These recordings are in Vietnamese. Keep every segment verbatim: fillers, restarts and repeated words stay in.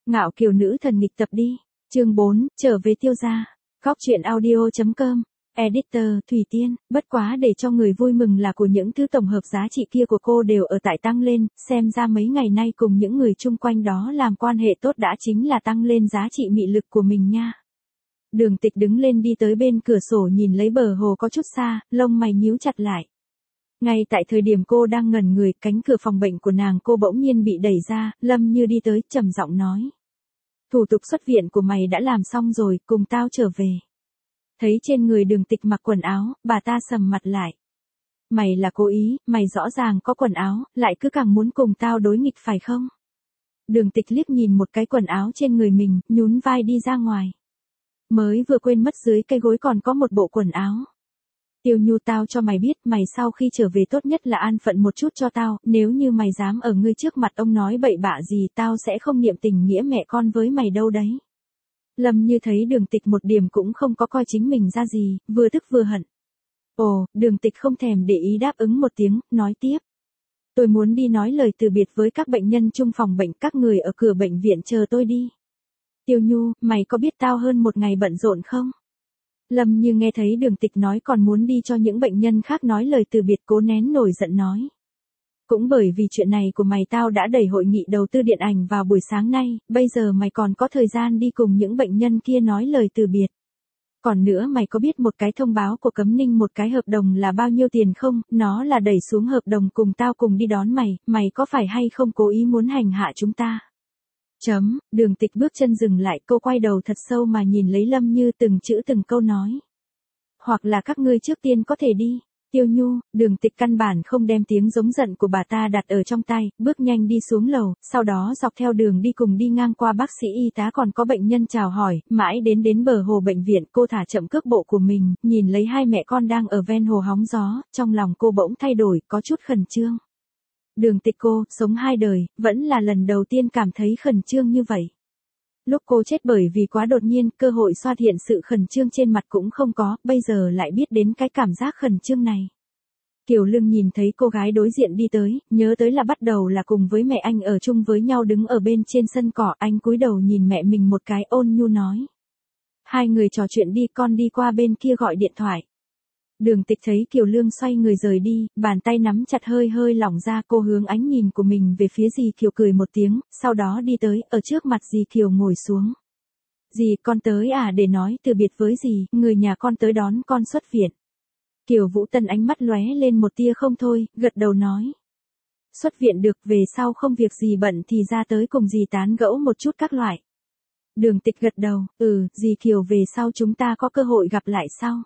Ngạo kiều nữ thần nghịch tập đi. Chương bốn, trở về Tiêu gia. Góc truyện audio chấm com. Editor, Thủy Tiên, bất quá để cho người vui mừng là của những thứ tổng hợp giá trị kia của cô đều ở tại tăng lên, xem ra mấy ngày nay cùng những người chung quanh đó làm quan hệ tốt đã chính là tăng lên giá trị mị lực của mình nha. Đường Tịch đứng lên đi tới bên cửa sổ nhìn lấy bờ hồ có chút xa, lông mày nhíu chặt lại. Ngay tại thời điểm cô đang ngẩn người, cánh cửa phòng bệnh của nàng cô bỗng nhiên bị đẩy ra, Lâm Như đi tới, trầm giọng nói. Thủ tục xuất viện của mày đã làm xong rồi, cùng tao trở về. Thấy trên người Đường Tịch mặc quần áo, bà ta sầm mặt lại. Mày là cố ý, mày rõ ràng có quần áo, lại cứ càng muốn cùng tao đối nghịch phải không? Đường Tịch liếc nhìn một cái quần áo trên người mình, nhún vai đi ra ngoài. Mới vừa quên mất dưới cây gối còn có một bộ quần áo. Tiêu Nhu, tao cho mày biết, mày sau khi trở về tốt nhất là an phận một chút cho tao, nếu như mày dám ở ngươi trước mặt ông nói bậy bạ gì tao sẽ không niệm tình nghĩa mẹ con với mày đâu đấy. Lâm Như thấy Đường Tịch một điểm cũng không có coi chính mình ra gì, vừa tức vừa hận. Ồ, Đường Tịch không thèm để ý đáp ứng một tiếng, nói tiếp. Tôi muốn đi nói lời từ biệt với các bệnh nhân chung phòng bệnh, các người ở cửa bệnh viện chờ tôi đi. Tiêu Nhu, mày có biết tao hơn một ngày bận rộn không? Lâm Như nghe thấy Đường Tịch nói còn muốn đi cho những bệnh nhân khác nói lời từ biệt, cố nén nổi giận nói. Cũng bởi vì chuyện này của mày tao đã đẩy hội nghị đầu tư điện ảnh vào buổi sáng nay, bây giờ mày còn có thời gian đi cùng những bệnh nhân kia nói lời từ biệt. Còn nữa, mày có biết một cái thông báo của Cấm Ninh một cái hợp đồng là bao nhiêu tiền không? Nó là đẩy xuống hợp đồng cùng tao cùng đi đón mày, mày có phải hay không cố ý muốn hành hạ chúng ta? Chấm, Đường Tịch bước chân dừng lại, cô quay đầu thật sâu mà nhìn lấy Lâm Như, từng chữ từng câu nói. Hoặc là các ngươi trước tiên có thể đi. Tiêu Nhu, Đường Tịch căn bản không đem tiếng giống giận của bà ta đặt ở trong tay, bước nhanh đi xuống lầu, sau đó dọc theo đường đi cùng đi ngang qua bác sĩ y tá còn có bệnh nhân chào hỏi, mãi đến đến bờ hồ bệnh viện cô thả chậm cước bộ của mình, nhìn lấy hai mẹ con đang ở ven hồ hóng gió, trong lòng cô bỗng thay đổi, có chút khẩn trương. Đường Tịch cô, sống hai đời, vẫn là lần đầu tiên cảm thấy khẩn trương như vậy. Lúc cô chết bởi vì quá đột nhiên, cơ hội xoa hiện sự khẩn trương trên mặt cũng không có, bây giờ lại biết đến cái cảm giác khẩn trương này. Kiều Lương nhìn thấy cô gái đối diện đi tới, nhớ tới là bắt đầu là cùng với mẹ anh ở chung với nhau đứng ở bên trên sân cỏ, anh cúi đầu nhìn mẹ mình một cái, ôn nhu nói. Hai người trò chuyện đi, con đi qua bên kia gọi điện thoại. Đường Tịch thấy Kiều Lương xoay người rời đi, bàn tay nắm chặt hơi hơi lỏng ra, cô hướng ánh nhìn của mình về phía dì Kiều cười một tiếng, sau đó đi tới, ở trước mặt dì Kiều ngồi xuống. Dì, con tới à, để nói từ biệt với dì, người nhà con tới đón con xuất viện. Kiều Vũ Tân ánh mắt lóe lên một tia không thôi, gật đầu nói. Xuất viện được, về sau không việc gì bận thì ra tới cùng dì tán gẫu một chút các loại. Đường Tịch gật đầu, ừ, dì Kiều về sau chúng ta có cơ hội gặp lại sau.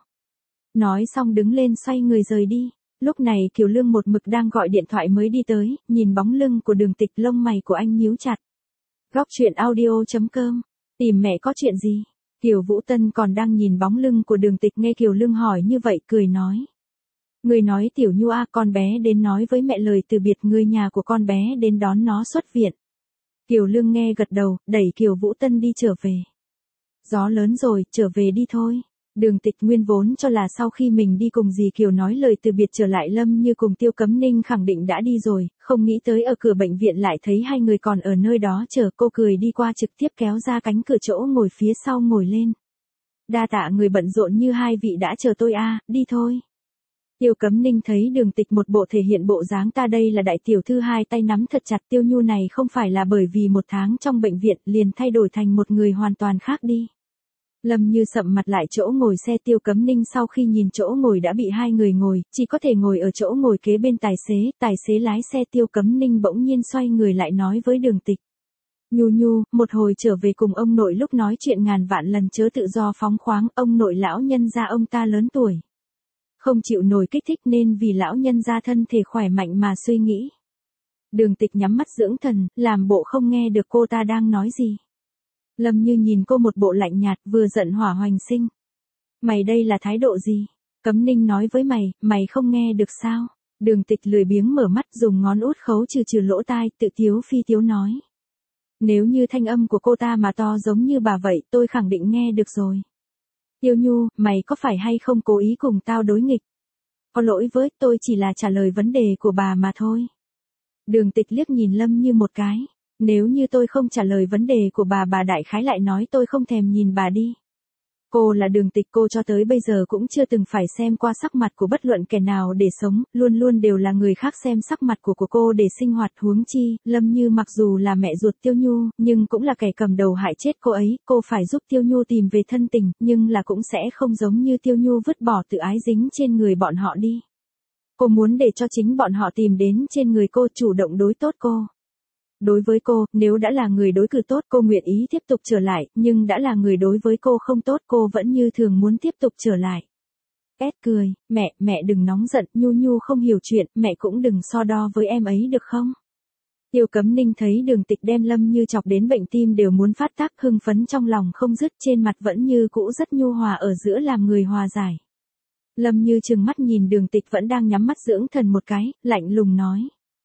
Nói xong đứng lên xoay người rời đi. Lúc này Kiều Lương một mực đang gọi điện thoại mới đi tới, nhìn bóng lưng của Đường Tịch, lông mày của anh nhíu chặt. Góc truyện audio chấm com. Tìm mẹ có chuyện gì? Kiều Vũ Tân còn đang nhìn bóng lưng của Đường Tịch, nghe Kiều Lương hỏi như vậy cười nói. Người nói Tiểu Nhu a, con bé đến nói với mẹ lời từ biệt, người nhà của con bé đến đón nó xuất viện. Kiều Lương nghe gật đầu, đẩy Kiều Vũ Tân đi trở về. Gió lớn rồi, trở về đi thôi. Đường Tịch nguyên vốn cho là sau khi mình đi cùng dì Kiều nói lời từ biệt trở lại Lâm Như cùng Tiêu Cấm Ninh khẳng định đã đi rồi, không nghĩ tới ở cửa bệnh viện lại thấy hai người còn ở nơi đó chờ, cô cười đi qua trực tiếp kéo ra cánh cửa chỗ ngồi phía sau ngồi lên. Đa tạ người bận rộn như hai vị đã chờ tôi a, đi thôi. Tiêu Cấm Ninh thấy Đường Tịch một bộ thể hiện bộ dáng ta đây là đại tiểu thư, hai tay nắm thật chặt, Tiêu Nhu này không phải là bởi vì một tháng trong bệnh viện liền thay đổi thành một người hoàn toàn khác đi. Lâm Như sậm mặt lại chỗ ngồi xe Tiêu Cấm Ninh sau khi nhìn chỗ ngồi đã bị hai người ngồi, chỉ có thể ngồi ở chỗ ngồi kế bên tài xế, tài xế lái xe Tiêu Cấm Ninh bỗng nhiên xoay người lại nói với Đường Tịch. Nhu Nhu, một hồi trở về cùng ông nội lúc nói chuyện ngàn vạn lần chớ tự do phóng khoáng, ông nội lão nhân gia ông ta lớn tuổi. Không chịu nổi kích thích nên vì lão nhân gia thân thể khỏe mạnh mà suy nghĩ. Đường Tịch nhắm mắt dưỡng thần, làm bộ không nghe được cô ta đang nói gì. Lâm Như nhìn cô một bộ lạnh nhạt, vừa giận hỏa hoành sinh. Mày đây là thái độ gì? Cấm Ninh nói với mày, mày không nghe được sao? Đường Tịch lười biếng mở mắt dùng ngón út khấu trừ trừ lỗ tai, tự tiếu phi tiếu nói. Nếu như thanh âm của cô ta mà to giống như bà vậy, tôi khẳng định nghe được rồi. Tiêu Nhu, mày có phải hay không cố ý cùng tao đối nghịch? Có lỗi với, tôi chỉ là trả lời vấn đề của bà mà thôi. Đường Tịch liếc nhìn Lâm Như một cái. Nếu như tôi không trả lời vấn đề của bà bà đại khái lại nói tôi không thèm nhìn bà đi. Cô là Đường Tịch, cô cho tới bây giờ cũng chưa từng phải xem qua sắc mặt của bất luận kẻ nào để sống, luôn luôn đều là người khác xem sắc mặt của của cô để sinh hoạt, huống chi, Lâm Như mặc dù là mẹ ruột Tiêu Nhu, nhưng cũng là kẻ cầm đầu hại chết cô ấy, cô phải giúp Tiêu Nhu tìm về thân tình, nhưng là cũng sẽ không giống như Tiêu Nhu vứt bỏ tự ái dính trên người bọn họ đi. Cô muốn để cho chính bọn họ tìm đến trên người cô, chủ động đối tốt cô. Đối với cô, nếu đã là người đối cử tốt cô nguyện ý tiếp tục trở lại, nhưng đã là người đối với cô không tốt cô vẫn như thường muốn tiếp tục trở lại. Ed cười, mẹ, mẹ đừng nóng giận, Nhu Nhu không hiểu chuyện, mẹ cũng đừng so đo với em ấy được không? Tiêu Cấm Ninh thấy Đường Tịch đem Lâm Như chọc đến bệnh tim đều muốn phát tác, hưng phấn trong lòng không dứt, trên mặt vẫn như cũ rất nhu hòa, ở giữa làm người hòa giải. Lâm Như trừng mắt nhìn Đường Tịch vẫn đang nhắm mắt dưỡng thần một cái, lạnh lùng nói.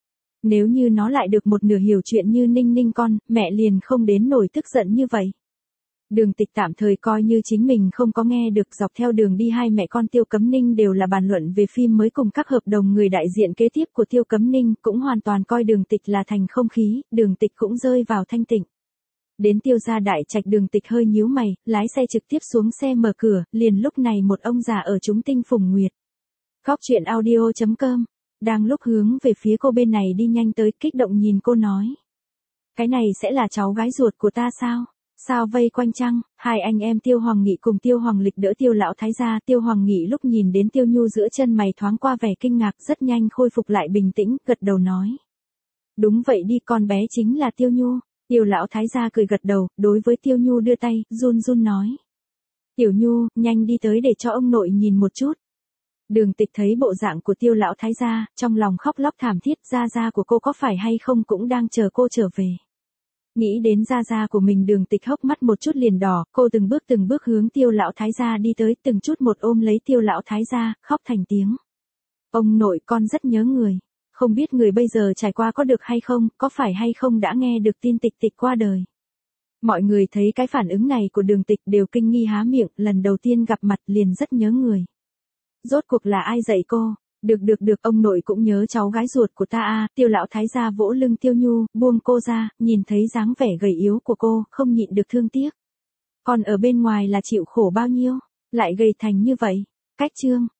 Nếu như nó lại được một nửa hiểu chuyện như Ninh Ninh con, mẹ liền không đến nổi tức giận như vậy. Đường Tịch tạm thời coi như chính mình không có nghe được, dọc theo đường đi hai mẹ con Tiêu Cấm Ninh đều là bàn luận về phim mới cùng các hợp đồng người đại diện kế tiếp của Tiêu Cấm Ninh, cũng hoàn toàn coi Đường Tịch là thành không khí, Đường Tịch cũng rơi vào thanh tịnh. Đến Tiêu gia đại trạch, Đường Tịch hơi nhíu mày, lái xe trực tiếp xuống xe mở cửa, liền lúc này một ông già ở Chúng Tinh Phùng Nguyệt. Góc truyện audio chấm com đang lúc hướng về phía cô bên này đi nhanh tới, kích động nhìn cô nói. Cái này sẽ là cháu gái ruột của ta sao? Sao vây quanh chăng? Hai anh em Tiêu Hoàng Nghị cùng Tiêu Hoàng Lịch đỡ Tiêu lão thái gia. Tiêu Hoàng Nghị lúc nhìn đến Tiêu Nhu giữa chân mày thoáng qua vẻ kinh ngạc, rất nhanh khôi phục lại bình tĩnh, gật đầu nói. Đúng vậy đi, con bé chính là Tiêu Nhu. Tiêu lão thái gia cười gật đầu, đối với Tiêu Nhu đưa tay, run run nói. Tiểu Nhu, nhanh đi tới để cho ông nội nhìn một chút. Đường Tịch thấy bộ dạng của Tiêu lão thái gia, trong lòng khóc lóc thảm thiết, gia gia của cô có phải hay không cũng đang chờ cô trở về. Nghĩ đến gia gia của mình, Đường Tịch hốc mắt một chút liền đỏ, cô từng bước từng bước hướng Tiêu lão thái gia đi tới, từng chút một ôm lấy Tiêu lão thái gia, khóc thành tiếng. Ông nội, con rất nhớ người, không biết người bây giờ trải qua có được hay không, có phải hay không đã nghe được tin Tịch Tịch qua đời. Mọi người thấy cái phản ứng này của Đường Tịch đều kinh nghi há miệng, lần đầu tiên gặp mặt liền rất nhớ người. Rốt cuộc là ai dạy cô? Được được được, ông nội cũng nhớ cháu gái ruột của ta à. Tiêu lão thái gia vỗ lưng Tiêu Nhu, buông cô ra, nhìn thấy dáng vẻ gầy yếu của cô, không nhịn được thương tiếc. Còn ở bên ngoài là chịu khổ bao nhiêu, lại gầy thành như vậy. Cách chương